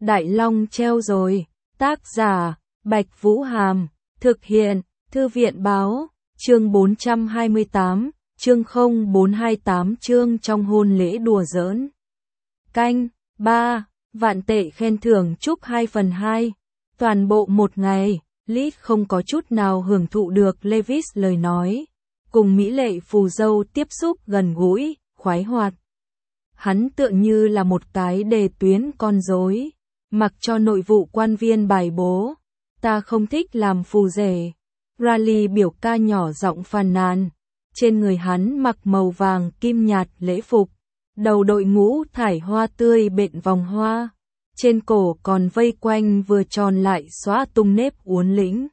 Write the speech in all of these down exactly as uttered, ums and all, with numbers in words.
Đại Long treo rồi. Tác giả, Bạch Vũ Hàm. Thực hiện, Thư viện báo. Chương bốn trăm hai mươi tám, chương không bốn hai tám chương trong hôn lễ đùa giỡn. Canh, ba, vạn tệ khen thưởng chúc hai phần hai. Toàn bộ một ngày, Liz không có chút nào hưởng thụ được Lewis lời nói. Cùng mỹ lệ phù dâu tiếp xúc gần gũi, khoái hoạt. Hắn tựa như là một cái đề tuyến con rối, mặc cho nội vụ quan viên bài bố. Ta không thích làm phù rể. Riley biểu ca nhỏ giọng phàn nàn. Trên người hắn mặc màu vàng kim nhạt lễ phục, đầu đội mũ thải hoa tươi bện vòng hoa, trên cổ còn vây quanh vừa tròn lại xóa tung nếp uốn lĩnh,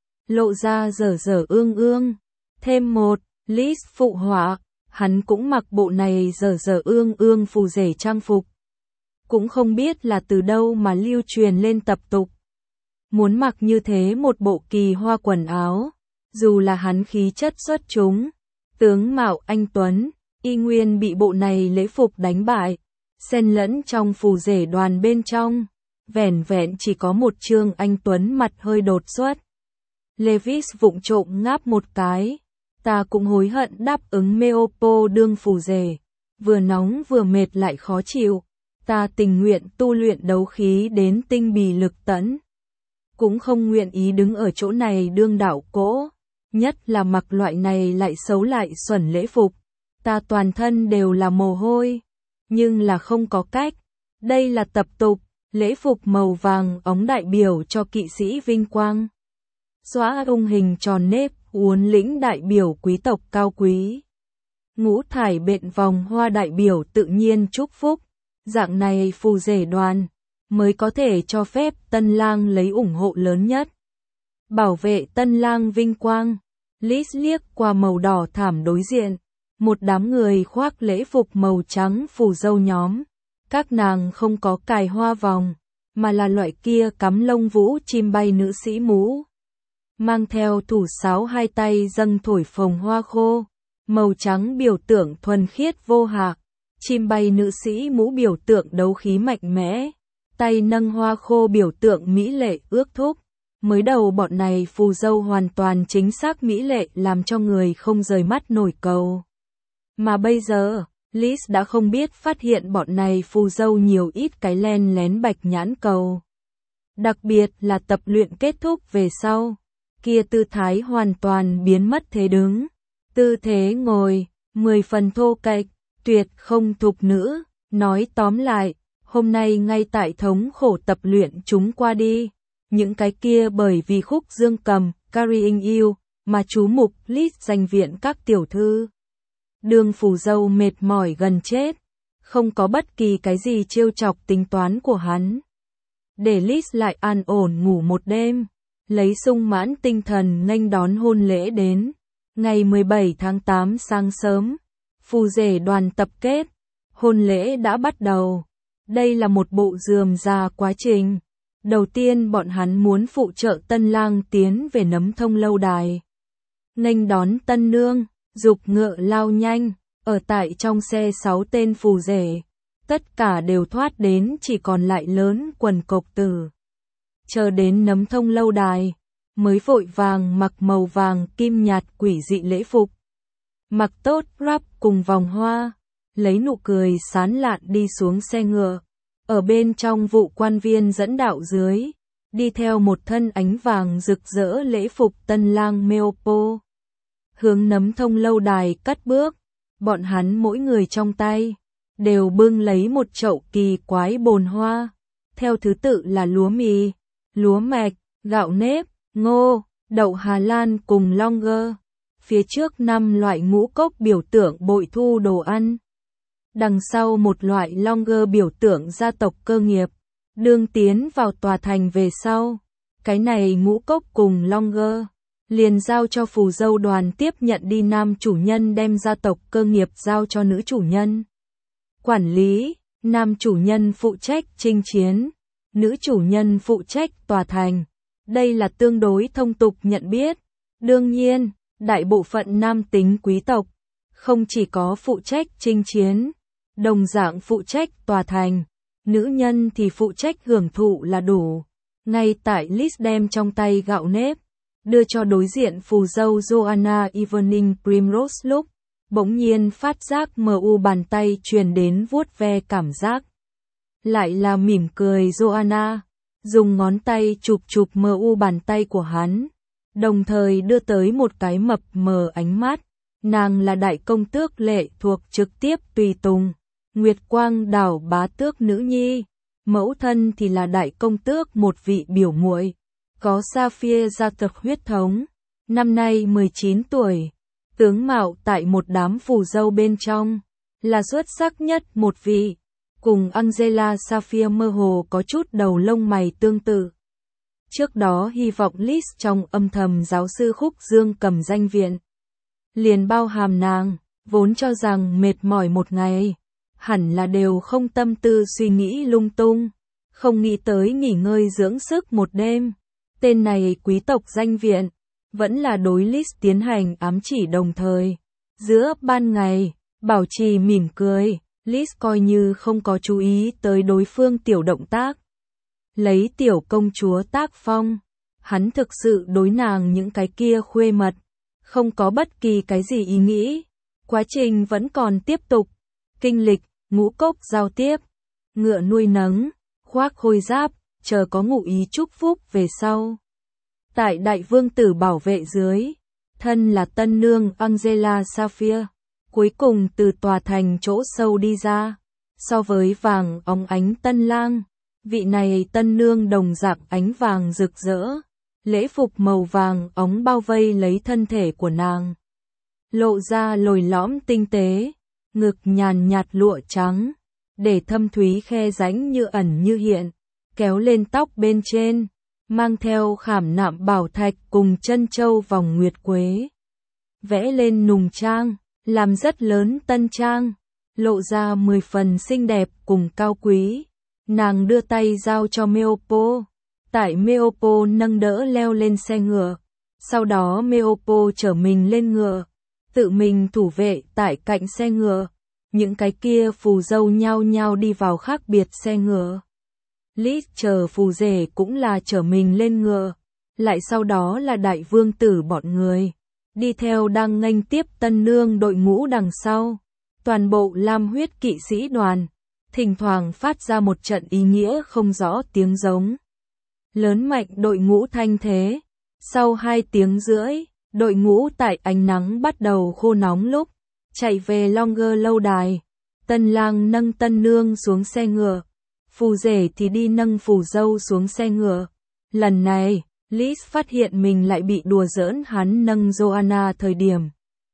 lộ ra dở dở ương ương. Thêm một, Liz phụ họa, hắn cũng mặc bộ này dở dở ương ương phù rể trang phục. Cũng không biết là từ đâu mà lưu truyền lên tập tục. Muốn mặc như thế một bộ kỳ hoa quần áo, dù là hắn khí chất xuất chúng, tướng mạo anh tuấn, y nguyên bị bộ này lễ phục đánh bại, xen lẫn trong phù rể đoàn bên trong, vẻn vẹn chỉ có một trương anh tuấn mặt hơi đột xuất. Lewis vụng trộm ngáp một cái, ta cũng hối hận đáp ứng Meopo đương phù rể, vừa nóng vừa mệt lại khó chịu, ta tình nguyện tu luyện đấu khí đến tinh bì lực tẫn, cũng không nguyện ý đứng ở chỗ này đương đạo cỗ. Nhất là mặc loại này lại xấu lại xuẩn lễ phục, ta toàn thân đều là mồ hôi, nhưng là không có cách, đây là tập tục, lễ phục màu vàng óng đại biểu cho kỵ sĩ vinh quang. Xóa ung hình tròn nếp, uốn lĩnh đại biểu quý tộc cao quý. Ngũ thải bện vòng hoa đại biểu tự nhiên chúc phúc, dạng này phù rể đoàn mới có thể cho phép tân lang lấy ủng hộ lớn nhất. Bảo vệ tân lang vinh quang. Liz liếc qua màu đỏ thảm đối diện, một đám người khoác lễ phục màu trắng phù dâu nhóm. Các nàng không có cài hoa vòng, mà là loại kia cắm lông vũ chim bay nữ sĩ mũ. Mang theo thủ sáo hai tay dâng thổi phồng hoa khô, màu trắng biểu tượng thuần khiết vô hạc, chim bay nữ sĩ mũ biểu tượng đấu khí mạnh mẽ, tay nâng hoa khô biểu tượng mỹ lệ ước thúc. Mới đầu bọn này phù dâu hoàn toàn chính xác mỹ lệ làm cho người không rời mắt nổi cầu. Mà bây giờ, Liz đã không biết phát hiện bọn này phù dâu nhiều ít cái len lén bạch nhãn cầu. Đặc biệt là tập luyện kết thúc về sau, kia tư thái hoàn toàn biến mất thế đứng. Tư thế ngồi, mười phần thô kệch, tuyệt không thục nữ. Nói tóm lại, hôm nay ngay tại thống khổ tập luyện chúng qua đi. Những cái kia bởi vì khúc dương cầm, Carrying You, mà chú mục Liz danh viện các tiểu thư. Đường phù dâu mệt mỏi gần chết, không có bất kỳ cái gì trêu chọc tính toán của hắn. Để Liz lại an ổn ngủ một đêm, lấy sung mãn tinh thần nghênh đón hôn lễ đến. Ngày mười bảy tháng tám sáng sớm, phù rể đoàn tập kết, hôn lễ đã bắt đầu. Đây là một bộ rườm rà quá trình. Đầu tiên bọn hắn muốn phụ trợ tân lang tiến về nấm thông lâu đài. Nghênh đón tân nương, dục ngựa lao nhanh, ở tại trong xe sáu tên phù rể. Tất cả đều thoát đến chỉ còn lại lớn quần cộc tử. Chờ đến nấm thông lâu đài, mới vội vàng mặc màu vàng kim nhạt quỷ dị lễ phục. Mặc tốt wrap cùng vòng hoa, lấy nụ cười sán lạn đi xuống xe ngựa. Ở bên trong vụ quan viên dẫn đạo dưới, đi theo một thân ánh vàng rực rỡ lễ phục tân lang Meopo. Hướng nấm thông lâu đài cất bước, bọn hắn mỗi người trong tay, đều bưng lấy một chậu kỳ quái bồn hoa, theo thứ tự là lúa mì, lúa mạch, gạo nếp, ngô, đậu Hà Lan cùng longer. Phía trước năm loại ngũ cốc biểu tượng bội thu đồ ăn. Đằng sau một loại longer biểu tượng gia tộc cơ nghiệp, đương tiến vào tòa thành về sau. Cái này ngũ cốc cùng longer, liền giao cho phù dâu đoàn tiếp nhận đi, nam chủ nhân đem gia tộc cơ nghiệp giao cho nữ chủ nhân. Quản lý, nam chủ nhân phụ trách chinh chiến, nữ chủ nhân phụ trách tòa thành. Đây là tương đối thông tục nhận biết. Đương nhiên, đại bộ phận nam tính quý tộc, không chỉ có phụ trách chinh chiến, đồng dạng phụ trách tòa thành, nữ nhân thì phụ trách hưởng thụ là đủ. Ngay tại Liz đem trong tay gạo nếp, đưa cho đối diện phù dâu Joanna Evening Primrose lúc, bỗng nhiên phát giác mờ u bàn tay truyền đến vuốt ve cảm giác. Lại là mỉm cười Joanna, dùng ngón tay chụp chụp mờ u bàn tay của hắn, đồng thời đưa tới một cái mập mờ ánh mắt. Nàng là đại công tước lệ thuộc trực tiếp tùy tùng, Nguyệt Quang đảo bá tước nữ nhi, mẫu thân thì là đại công tước một vị biểu muội, có Sapphire gia tộc huyết thống, năm nay mười chín tuổi, tướng mạo tại một đám phù dâu bên trong, là xuất sắc nhất một vị, cùng Angela Sapphire mơ hồ có chút đầu lông mày tương tự. Trước đó hy vọng Liz trong âm thầm giáo sư Khúc Dương cầm danh viện, liền bao hàm nàng, vốn cho rằng mệt mỏi một ngày, hẳn là đều không tâm tư suy nghĩ lung tung, không nghĩ tới nghỉ ngơi dưỡng sức một đêm. Tên này quý tộc danh viện, vẫn là đối Liz tiến hành ám chỉ đồng thời. Giữa ban ngày, bảo trì mỉm cười, Liz coi như không có chú ý tới đối phương tiểu động tác. Lấy tiểu công chúa tác phong, hắn thực sự đối nàng những cái kia khuê mật, không có bất kỳ cái gì ý nghĩ. Quá trình vẫn còn tiếp tục, kinh lịch, ngũ cốc giao tiếp, ngựa nuôi nấng, khoác khôi giáp, chờ có ngụ ý chúc phúc về sau. Tại đại vương tử bảo vệ dưới, thân là tân nương Angela Sapphire, cuối cùng từ tòa thành chỗ sâu đi ra. So với vàng óng ánh tân lang, vị này tân nương đồng dạng ánh vàng rực rỡ, lễ phục màu vàng óng bao vây lấy thân thể của nàng, lộ ra lồi lõm tinh tế, ngực nhàn nhạt lụa trắng, để thâm thúy khe rãnh như ẩn như hiện, kéo lên tóc bên trên, mang theo khảm nạm bảo thạch cùng chân châu vòng nguyệt quế, vẽ lên nùng trang, làm rất lớn tân trang, lộ ra mười phần xinh đẹp cùng cao quý. Nàng đưa tay giao cho Meopo, tại Meopo nâng đỡ leo lên xe ngựa, sau đó Meopo chở mình lên ngựa, tự mình thủ vệ tại cạnh xe ngựa, những cái kia phù dâu nhao nhao đi vào khác biệt xe ngựa. Liz chờ phù rể cũng là chở mình lên ngựa, lại sau đó là đại vương tử bọn người, đi theo đang nghênh tiếp tân nương đội ngũ đằng sau, toàn bộ lam huyết kỵ sĩ đoàn, thỉnh thoảng phát ra một trận ý nghĩa không rõ tiếng giống. Lớn mạnh đội ngũ thanh thế, sau hai tiếng rưỡi, đội ngũ tại ánh nắng bắt đầu khô nóng lúc, chạy về Longer lâu đài, tân lang nâng tân nương xuống xe ngựa, phù rể thì đi nâng phù dâu xuống xe ngựa. Lần này, Liz phát hiện mình lại bị đùa giỡn hắn nâng Joanna thời điểm.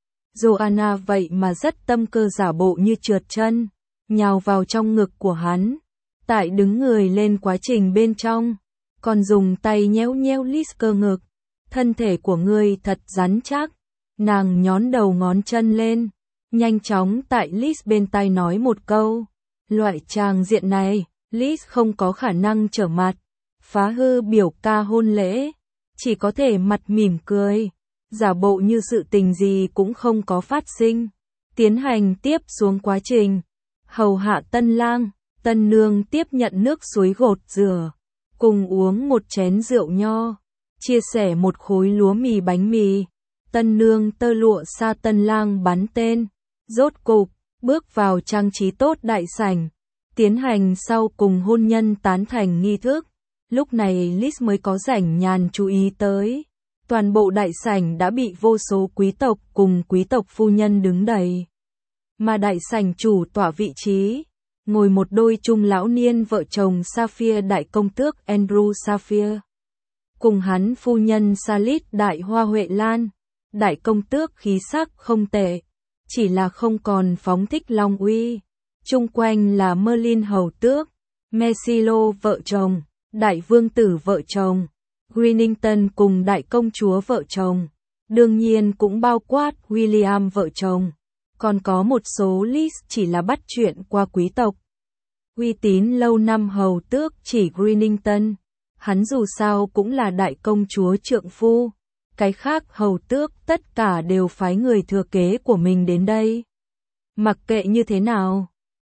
Joanna vậy mà rất tâm cơ giả bộ như trượt chân, nhào vào trong ngực của hắn, tại đứng người lên quá trình bên trong, còn dùng tay nhéo nhéo Liz cơ ngực. Thân thể của ngươi thật rắn chắc. Nàng nhón đầu ngón chân lên, nhanh chóng tại Liz bên tai nói một câu. Loại tràng diện này, Liz không có khả năng trở mặt, phá hư biểu ca hôn lễ, chỉ có thể mặt mỉm cười, giả bộ như sự tình gì cũng không có phát sinh, tiến hành tiếp xuống quá trình. Hầu hạ tân lang, tân nương tiếp nhận nước suối gột rửa, cùng uống một chén rượu nho, chia sẻ một khối lúa mì bánh mì. Tân nương tơ lụa sa tân lang bắn tên, rốt cục, bước vào trang trí tốt đại sảnh, tiến hành sau cùng hôn nhân tán thành nghi thức. Lúc này Liz mới có rảnh nhàn chú ý tới, toàn bộ đại sảnh đã bị vô số quý tộc cùng quý tộc phu nhân đứng đầy. Mà đại sảnh chủ tọa vị trí, ngồi một đôi trung lão niên vợ chồng Sapphire đại công tước Andrew Sapphire, cùng hắn phu nhân Salit đại hoa Huệ Lan. Đại công tước khí sắc không tệ, chỉ là không còn phóng thích long uy. Chung quanh là Merlin hầu tước, Mesilo vợ chồng, đại vương tử vợ chồng, Greenington cùng đại công chúa vợ chồng, đương nhiên cũng bao quát William vợ chồng, còn có một số list chỉ là bắt chuyện qua quý tộc. Uy tín lâu năm hầu tước chỉ Greenington, hắn dù sao cũng là đại công chúa trượng phu. Cái khác hầu tước tất cả đều phái người thừa kế của mình đến đây. Mặc kệ như thế nào,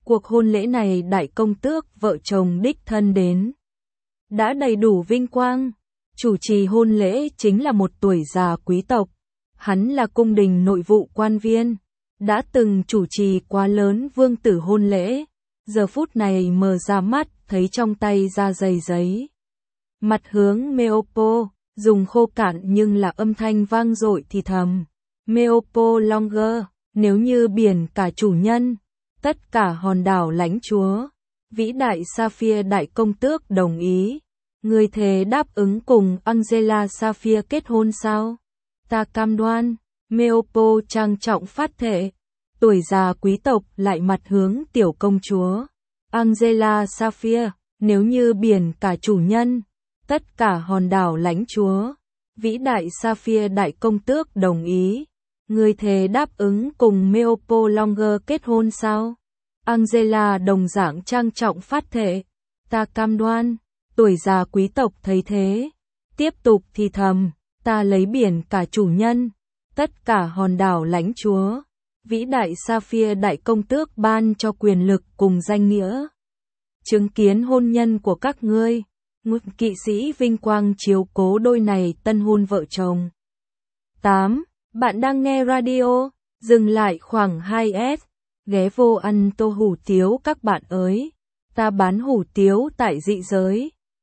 cuộc hôn lễ này đại công tước vợ chồng đích thân đến. Đã đầy đủ vinh quang, chủ trì hôn lễ chính là một tuổi già quý tộc. Hắn là cung đình nội vụ quan viên, đã từng chủ trì quá lớn vương tử hôn lễ. Giờ phút này mở ra mắt, thấy trong tay ra dày giấy. Mặt hướng Meopo, dùng khô cạn nhưng là âm thanh vang dội thì thầm. Meopo Longer, nếu như biển cả chủ nhân, tất cả hòn đảo lãnh chúa, vĩ đại Sapphire đại công tước đồng ý. Người thề đáp ứng cùng Angela Sapphire kết hôn sao? Ta cam đoan. Meopo trang trọng phát thệ. Tuổi già quý tộc lại mặt hướng tiểu công chúa. Angela Sapphire, nếu như biển cả chủ nhân, tất cả hòn đảo lãnh chúa, vĩ đại Sapphire đại công tước đồng ý. Người thề đáp ứng cùng Meopo Longer kết hôn sao? Angela đồng dạng trang trọng phát thệ. Ta cam đoan. Tuổi già quý tộc thấy thế, tiếp tục thì thầm, ta lấy biển cả chủ nhân, tất cả hòn đảo lãnh chúa, vĩ đại Sapphire đại công tước ban cho quyền lực cùng danh nghĩa. Chứng kiến hôn nhân của các ngươi, ngụy kỵ sĩ vinh quang chiếu cố đôi này tân hôn vợ chồng. tám. Bạn đang nghe radio, dừng lại khoảng hai s, ghé vô ăn tô hủ tiếu các bạn ơi. Ta bán hủ tiếu tại dị giới.